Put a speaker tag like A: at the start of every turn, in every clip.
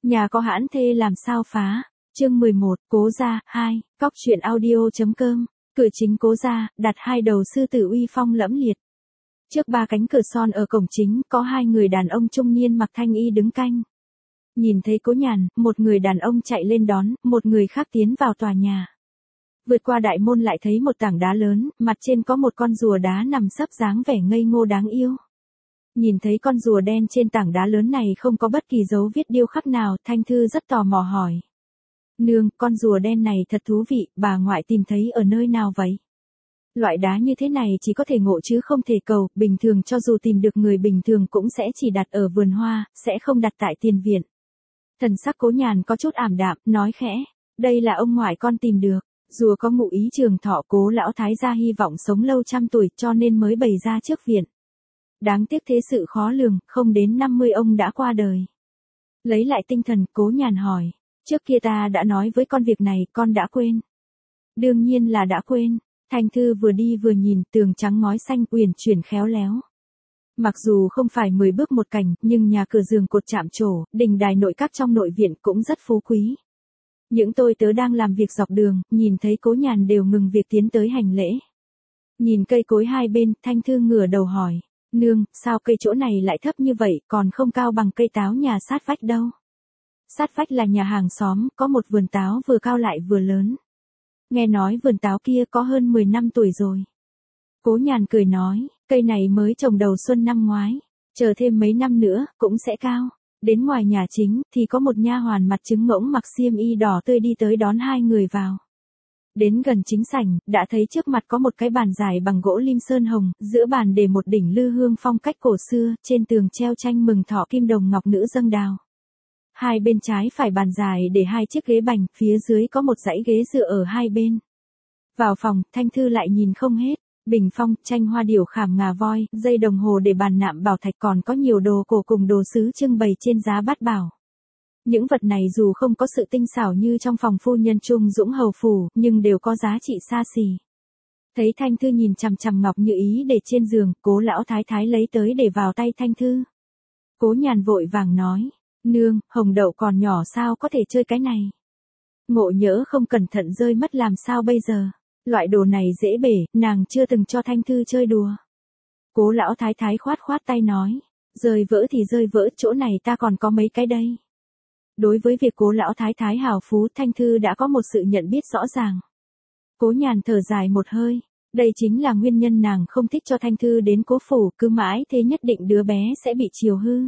A: Nhà có hãn thê làm sao phá. Chương 11, Cố gia 2, Cóc truyện audio.com. Cửa chính Cố gia, đặt hai đầu sư tử uy phong lẫm liệt. Trước ba cánh cửa son ở cổng chính, có hai người đàn ông trung niên mặc thanh y đứng canh. Nhìn thấy Cố Nhàn, một người đàn ông chạy lên đón, một người khác tiến vào tòa nhà. Vượt qua đại môn lại thấy một tảng đá lớn, mặt trên có một con rùa đá nằm sấp dáng vẻ ngây ngô đáng yêu. Nhìn thấy con rùa đen trên tảng đá lớn này không có bất kỳ dấu viết điêu khắc nào, Thanh Thư rất tò mò hỏi. Nương, con rùa đen này thật thú vị, bà ngoại tìm thấy ở nơi nào vậy? Loại đá như thế này chỉ có thể ngộ chứ không thể cầu, bình thường cho dù tìm được người bình thường cũng sẽ chỉ đặt ở vườn hoa, sẽ không đặt tại tiền viện. Thần sắc Cố Nhàn có chút ảm đạm, nói khẽ, đây là ông ngoại con tìm được, rùa có ngụ ý trường thọ, Cố lão thái gia hy vọng sống lâu trăm tuổi cho nên mới bày ra trước viện. Đáng tiếc thế sự khó lường, không đến 50 ông đã qua đời. Lấy lại tinh thần, Cố Nhàn hỏi, trước kia ta đã nói với con việc này, con đã quên? Đương nhiên là đã quên. Thanh Thư vừa đi vừa nhìn, tường trắng ngói xanh uyển chuyển khéo léo. Mặc dù không phải 10 bước một cảnh, nhưng nhà cửa giường cột chạm trổ, đình đài nội các trong nội viện cũng rất phú quý. Những tôi tớ đang làm việc dọc đường, nhìn thấy Cố Nhàn đều ngừng việc tiến tới hành lễ. Nhìn cây cối hai bên, Thanh Thư ngửa đầu hỏi, nương, sao cây chỗ này lại thấp như vậy, còn không cao bằng cây táo nhà sát vách đâu? Sát vách là nhà hàng xóm, có một vườn táo vừa cao lại vừa lớn. Nghe nói vườn táo kia có hơn 10 năm tuổi rồi. Cố Nhàn cười nói, cây này mới trồng đầu xuân năm ngoái, chờ thêm mấy năm nữa, cũng sẽ cao. Đến ngoài nhà chính, thì có một nha hoàn mặt trứng ngỗng mặc xiêm y đỏ tươi đi tới đón hai người vào. Đến gần chính sảnh, đã thấy trước mặt có một cái bàn dài bằng gỗ lim sơn hồng, giữa bàn để một đỉnh lư hương phong cách cổ xưa, trên tường treo tranh mừng thọ kim đồng ngọc nữ dâng đào. Hai bên trái phải bàn dài để hai chiếc ghế bành, phía dưới có một dãy ghế dựa ở hai bên. Vào phòng, Thanh Thư lại nhìn không hết, bình phong, tranh hoa điểu khảm ngà voi, dây đồng hồ để bàn nạm bảo thạch, còn có nhiều đồ cổ cùng đồ sứ trưng bày trên giá bát bảo. Những vật này dù không có sự tinh xảo như trong phòng phu nhân Trung Dũng hầu phủ, nhưng đều có giá trị xa xỉ. Thấy Thanh Thư nhìn chằm chằm ngọc như ý để trên giường, Cố lão thái thái lấy tới để vào tay Thanh Thư. Cố Nhàn vội vàng nói, nương, hồng đậu còn nhỏ sao có thể chơi cái này? Ngộ nhỡ không cẩn thận rơi mất làm sao bây giờ? Loại đồ này dễ bể, nàng chưa từng cho Thanh Thư chơi đùa. Cố lão thái thái khoát khoát tay nói, rơi vỡ thì rơi vỡ, chỗ này ta còn có mấy cái đây. Đối với việc Cố lão thái thái hào phú, Thanh Thư đã có một sự nhận biết rõ ràng. Cố Nhàn thở dài một hơi, đây chính là nguyên nhân nàng không thích cho Thanh Thư đến Cố phủ, cứ mãi thế nhất định đứa bé sẽ bị chiều hư.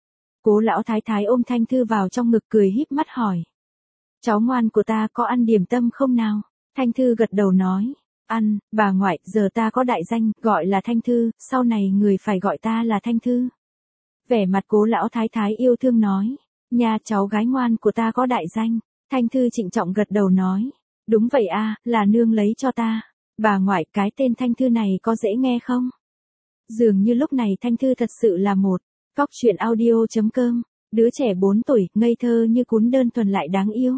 A: Cố lão thái thái ôm Thanh Thư vào trong ngực cười híp mắt hỏi, cháu ngoan của ta có ăn điểm tâm không nào? Thanh Thư gật đầu nói, ăn, bà ngoại, giờ ta có đại danh, gọi là Thanh Thư, sau này người phải gọi ta là Thanh Thư. Vẻ mặt Cố lão thái thái yêu thương nói, nhà cháu gái ngoan của ta có đại danh. Thanh Thư trịnh trọng gật đầu nói, đúng vậy a, là nương lấy cho ta. Bà ngoại, cái tên Thanh Thư này có dễ nghe không? Dường như lúc này Thanh Thư thật sự là một Cóc truyện audio.com, đứa trẻ 4 tuổi, ngây thơ như cún đơn thuần lại đáng yêu.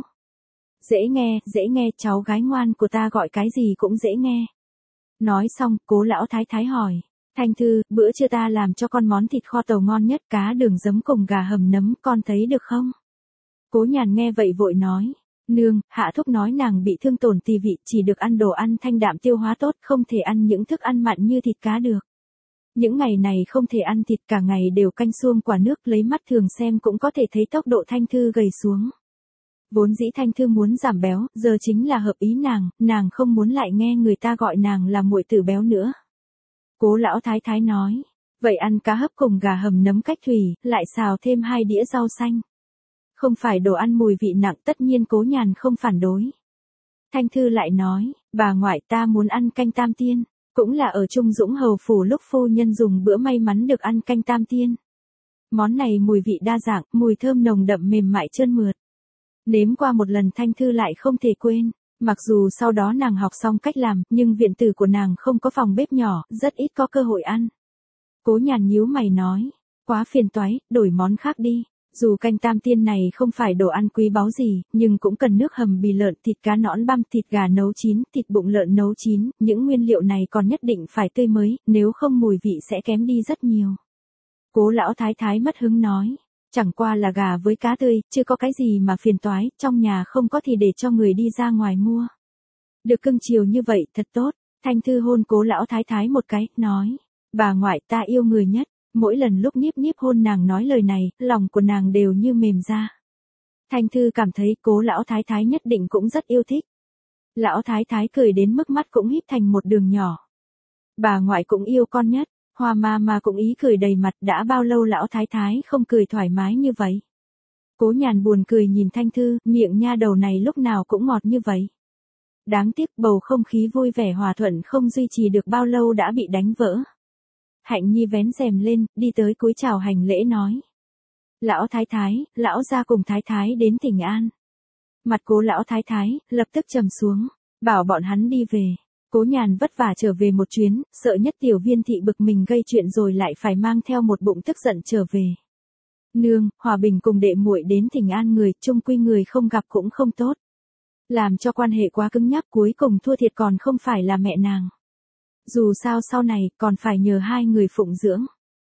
A: Dễ nghe, cháu gái ngoan của ta gọi cái gì cũng dễ nghe. Nói xong, Cố lão thái thái hỏi, Thanh Thư, bữa trưa ta làm cho con món thịt kho tàu ngon nhất, cá đường giấm cùng gà hầm nấm, con thấy được không? Cố Nhàn nghe vậy vội nói, nương, hạ thúc nói nàng bị thương tổn tỳ vị, chỉ được ăn đồ ăn thanh đạm tiêu hóa tốt, không thể ăn những thức ăn mặn như thịt cá được. Những ngày này không thể ăn thịt, cả ngày đều canh xuông quả nước, lấy mắt thường xem cũng có thể thấy tốc độ Thanh Thư gầy xuống. Vốn dĩ Thanh Thư muốn giảm béo, giờ chính là hợp ý nàng không muốn lại nghe người ta gọi nàng là muội tử béo nữa. Cố lão thái thái nói, vậy ăn cá hấp cùng gà hầm nấm cách thủy, lại xào thêm 2 đĩa rau xanh. Không phải đồ ăn mùi vị nặng, tất nhiên Cố Nhàn không phản đối. Thanh Thư lại nói, bà ngoại, ta muốn ăn canh tam tiên. Cũng là ở Trung Dũng hầu phủ lúc phu nhân dùng bữa may mắn được ăn canh tam tiên. Món này mùi vị đa dạng, mùi thơm nồng đậm mềm mại trơn mượt. Nếm qua một lần Thanh Thư lại không thể quên. Mặc dù sau đó nàng học xong cách làm, nhưng viện tử của nàng không có phòng bếp nhỏ, rất ít có cơ hội ăn. Cố Nhàn nhíu mày nói, quá phiền toái, đổi món khác đi. Dù canh tam tiên này không phải đồ ăn quý báu gì, nhưng cũng cần nước hầm bì lợn, thịt cá nõn băm, thịt gà nấu chín, thịt bụng lợn nấu chín, những nguyên liệu này còn nhất định phải tươi mới, nếu không mùi vị sẽ kém đi rất nhiều. Cố lão thái thái mất hứng nói, Chẳng qua là gà với cá tươi, chưa có cái gì mà phiền toái, trong nhà không có thì để cho người đi ra ngoài mua. Được cưng chiều như vậy thật tốt. Thanh Thư hôn Cố lão thái thái một cái, nói. Bà ngoại ta yêu người nhất. Mỗi lần lúc Nhiếp Nhiếp hôn nàng nói lời này, lòng của nàng đều như mềm ra. Thanh Thư cảm thấy Cố lão thái thái nhất định cũng rất yêu thích. Lão thái thái cười đến mức mắt cũng híp thành một đường nhỏ. Bà ngoại cũng yêu con nhất. Hoa ma cũng ý cười đầy mặt, đã bao lâu lão thái thái không cười thoải mái như vậy. Cố Nhàn buồn cười nhìn Thanh Thư, miệng nha đầu này lúc nào cũng ngọt như vậy. Đáng tiếc bầu không khí vui vẻ hòa thuận không duy trì được bao lâu đã bị đánh vỡ. Hạnh Nhi vén rèm lên, đi tới cúi chào hành lễ nói. Lão thái thái, lão gia cùng thái thái đến Thịnh An. Mặt Cố lão thái thái, lập tức trầm xuống, bảo bọn hắn đi về. Cố Nhàn vất vả trở về một chuyến, sợ nhất Tiểu Viên thị bực mình gây chuyện rồi lại phải mang theo một bụng tức giận trở về. Nương, Hòa Bình cùng đệ muội đến Thịnh An người, chung quy người không gặp cũng không tốt. Làm cho quan hệ quá cứng nhắc cuối cùng thua thiệt còn không phải là mẹ nàng. Dù sao sau này còn phải nhờ hai người phụng dưỡng.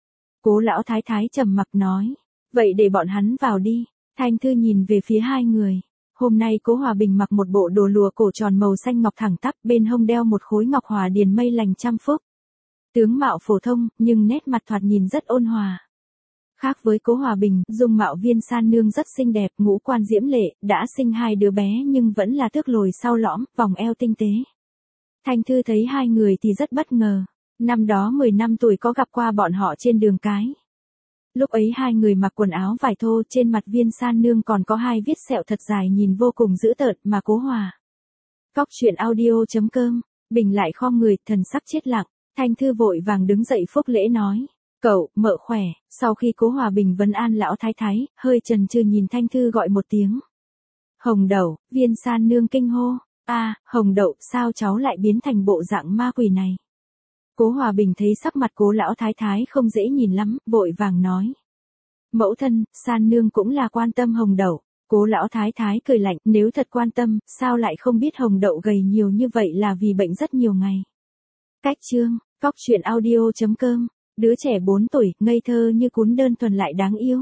A: Cố lão thái thái trầm mặc nói. Vậy để bọn hắn vào đi. Thanh Thư nhìn về phía hai người. Hôm nay Cố Hòa Bình mặc một bộ đồ lụa cổ tròn màu xanh ngọc thẳng tắp, bên hông đeo một khối ngọc hòa điền mây lành trăm phúc. Tướng mạo phổ thông, nhưng nét mặt thoạt nhìn rất ôn hòa. Khác với Cố Hòa Bình, dung mạo Viên San Nương rất xinh đẹp, ngũ quan diễm lệ, đã sinh hai đứa bé nhưng vẫn là thước lồi sau lõm, vòng eo tinh tế. Thanh Thư thấy hai người thì rất bất ngờ. Năm đó 10 năm tuổi có gặp qua bọn họ trên đường cái. Lúc ấy hai người mặc quần áo vải thô, trên mặt Viên San Nương còn có hai vết sẹo thật dài nhìn vô cùng dữ tợn, mà Cố Hòa. Cóc truyện audio.com, Bình lại khom người, thần sắc chết lặng. Thanh Thư vội vàng đứng dậy phúc lễ nói. Cậu, mợ khỏe. Sau khi Cố Hòa Bình vấn an lão thái thái, hơi chần chừ nhìn Thanh Thư gọi một tiếng. Hồng Đậu. Viên San Nương kinh hô. Hồng Đậu, sao cháu lại biến thành bộ dạng ma quỷ này? Cố Hòa Bình thấy sắc mặt Cố lão thái thái không dễ nhìn lắm, vội vàng nói. Mẫu thân, San Nương cũng là quan tâm Hồng Đậu. Cố lão thái thái cười lạnh, nếu thật quan tâm, sao lại không biết Hồng Đậu gầy nhiều như vậy là vì bệnh rất nhiều ngày. Cách chương, cóc truyện audio.com, đứa trẻ 4 tuổi, ngây thơ như cún đơn thuần lại đáng yêu.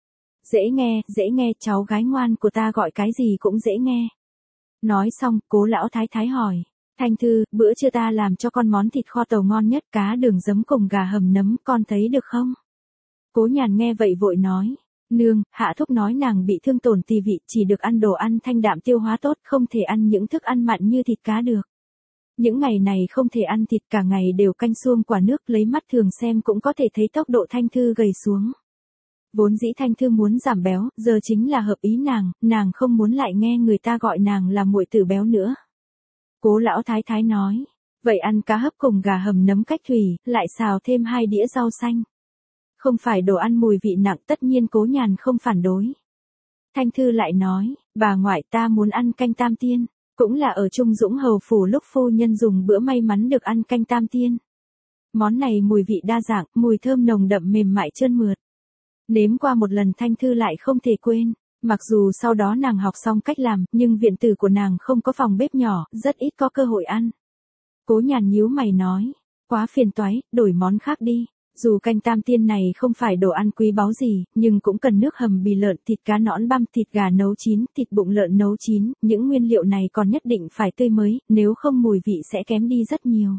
A: Dễ nghe, cháu gái ngoan của ta gọi cái gì cũng dễ nghe. Nói xong, Cố lão thái thái hỏi. Thanh Thư, bữa trưa ta làm cho con món thịt kho tàu ngon nhất, cá đường giấm cùng gà hầm nấm, con thấy được không? Cố Nhàn nghe vậy vội nói. Nương, Hạ Thúc nói nàng bị thương tổn tỳ vị, chỉ được ăn đồ ăn thanh đạm tiêu hóa tốt, không thể ăn những thức ăn mặn như thịt cá được. Những ngày này không thể ăn thịt, cả ngày đều canh xuông quả nước, lấy mắt thường xem cũng có thể thấy tốc độ Thanh Thư gầy xuống. Vốn dĩ Thanh Thư muốn giảm béo, giờ chính là hợp ý nàng không muốn lại nghe người ta gọi nàng là muội tử béo nữa. Cố lão thái thái nói, vậy ăn cá hấp cùng gà hầm nấm cách thủy, lại xào thêm 2 đĩa rau xanh. Không phải đồ ăn mùi vị nặng, tất nhiên Cố Nhàn không phản đối. Thanh Thư lại nói, bà ngoại ta muốn ăn canh tam tiên, cũng là ở Trung Dũng Hầu Phủ lúc phu nhân dùng bữa may mắn được ăn canh tam tiên. Món này mùi vị đa dạng, mùi thơm nồng đậm mềm mại trơn mượt. Nếm qua một lần Thanh Thư lại không thể quên. Mặc dù sau đó nàng học xong cách làm, nhưng viện tử của nàng không có phòng bếp nhỏ, rất ít có cơ hội ăn. Cố Nhàn nhíu mày nói, quá phiền toái, đổi món khác đi. Dù canh tam tiên này không phải đồ ăn quý báu gì, nhưng cũng cần nước hầm bì lợn, thịt cá nõn băm, thịt gà nấu chín, thịt bụng lợn nấu chín, những nguyên liệu này còn nhất định phải tươi mới, nếu không mùi vị sẽ kém đi rất nhiều.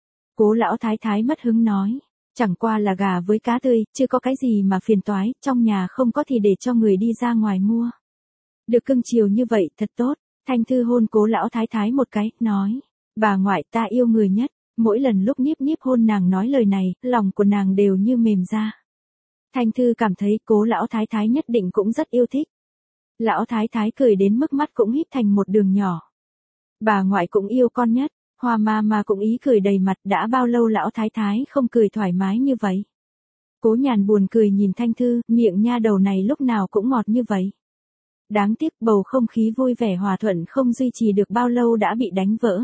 A: Cố lão thái thái mất hứng nói. Chẳng qua là gà với cá tươi, chưa có cái gì mà phiền toái, trong nhà không có thì để cho người đi ra ngoài mua. Được cưng chiều như vậy thật tốt. Thanh Thư hôn Cố lão thái thái một cái, nói. Bà ngoại ta yêu người nhất. Mỗi lần lúc Nhiếp Nhiếp hôn nàng nói lời này, lòng của nàng đều như mềm ra. Thanh Thư cảm thấy Cố lão thái thái nhất định cũng rất yêu thích. Lão thái thái cười đến mức mắt cũng híp thành một đường nhỏ. Bà ngoại cũng yêu con nhất. Hoa ma cũng ý cười đầy mặt, đã bao lâu lão thái thái không cười thoải mái như vậy. Cố Nhàn buồn cười nhìn Thanh Thư, miệng nha đầu này lúc nào cũng ngọt như vậy. Đáng tiếc bầu không khí vui vẻ hòa thuận không duy trì được bao lâu đã bị đánh vỡ.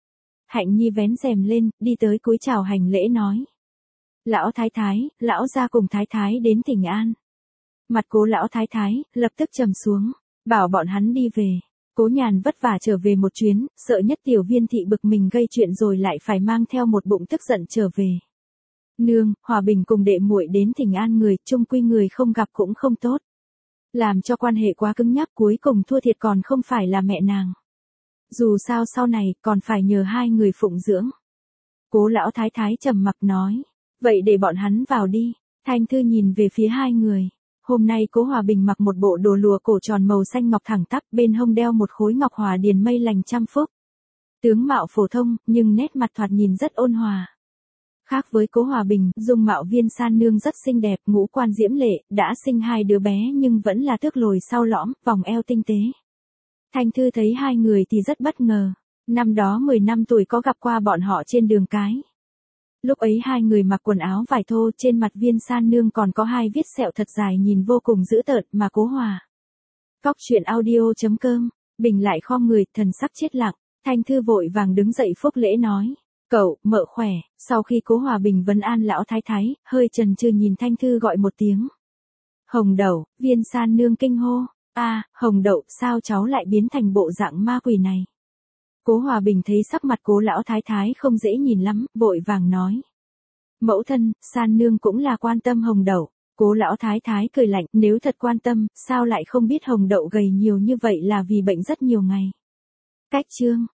A: Hạnh Nhi vén rèm lên, đi tới cúi chào hành lễ nói. Lão thái thái, lão gia cùng thái thái đến Thịnh An. Mặt Cố lão thái thái, lập tức trầm xuống, bảo bọn hắn đi về. Cố Nhàn vất vả trở về một chuyến, sợ nhất Tiểu Viên thị bực mình gây chuyện rồi lại phải mang theo một bụng tức giận trở về. Nương, Hòa Bình cùng đệ muội đến Thịnh An người, chung quy người không gặp cũng không tốt. Làm cho quan hệ quá cứng nhắc cuối cùng thua thiệt còn không phải là mẹ nàng. Dù sao sau này còn phải nhờ hai người phụng dưỡng. Cố lão thái thái trầm mặc nói. Vậy để bọn hắn vào đi. Thanh Thư nhìn về phía hai người. Hôm nay Cố Hòa Bình mặc một bộ đồ lụa cổ tròn màu xanh ngọc thẳng tắp, bên hông đeo một khối ngọc hòa điền mây lành trăm phúc. Tướng mạo phổ thông, nhưng nét mặt thoạt nhìn rất ôn hòa. Khác với Cố Hòa Bình, dung mạo Viên San Nương rất xinh đẹp, ngũ quan diễm lệ, đã sinh hai đứa bé nhưng vẫn là thước lồi sau lõm, vòng eo tinh tế. Thanh Thư thấy hai người thì rất bất ngờ. Năm đó 10 năm tuổi có gặp qua bọn họ trên đường cái. Lúc ấy hai người mặc quần áo vải thô, trên mặt Viên San Nương còn có hai vết sẹo thật dài nhìn vô cùng dữ tợn, mà Cố Hòa. Cóc truyện audio.com, Bình lại khom người, thần sắc chết lặng. Thanh Thư vội vàng đứng dậy phúc lễ nói. Cậu, mợ khỏe. Sau khi Cố Hòa Bình vấn an lão thái thái, hơi chần chừ nhìn Thanh Thư gọi một tiếng. Hồng Đậu. Viên San Nương kinh hô. Hồng Đậu, sao cháu lại biến thành bộ dạng ma quỷ này? Cố Hòa Bình thấy sắc mặt Cố lão thái thái không dễ nhìn lắm, vội vàng nói. Mẫu thân, San Nương cũng là quan tâm Hồng Đậu. Cố lão thái thái cười lạnh, nếu thật quan tâm, sao lại không biết Hồng Đậu gầy nhiều như vậy là vì bệnh rất nhiều ngày. Cách chương.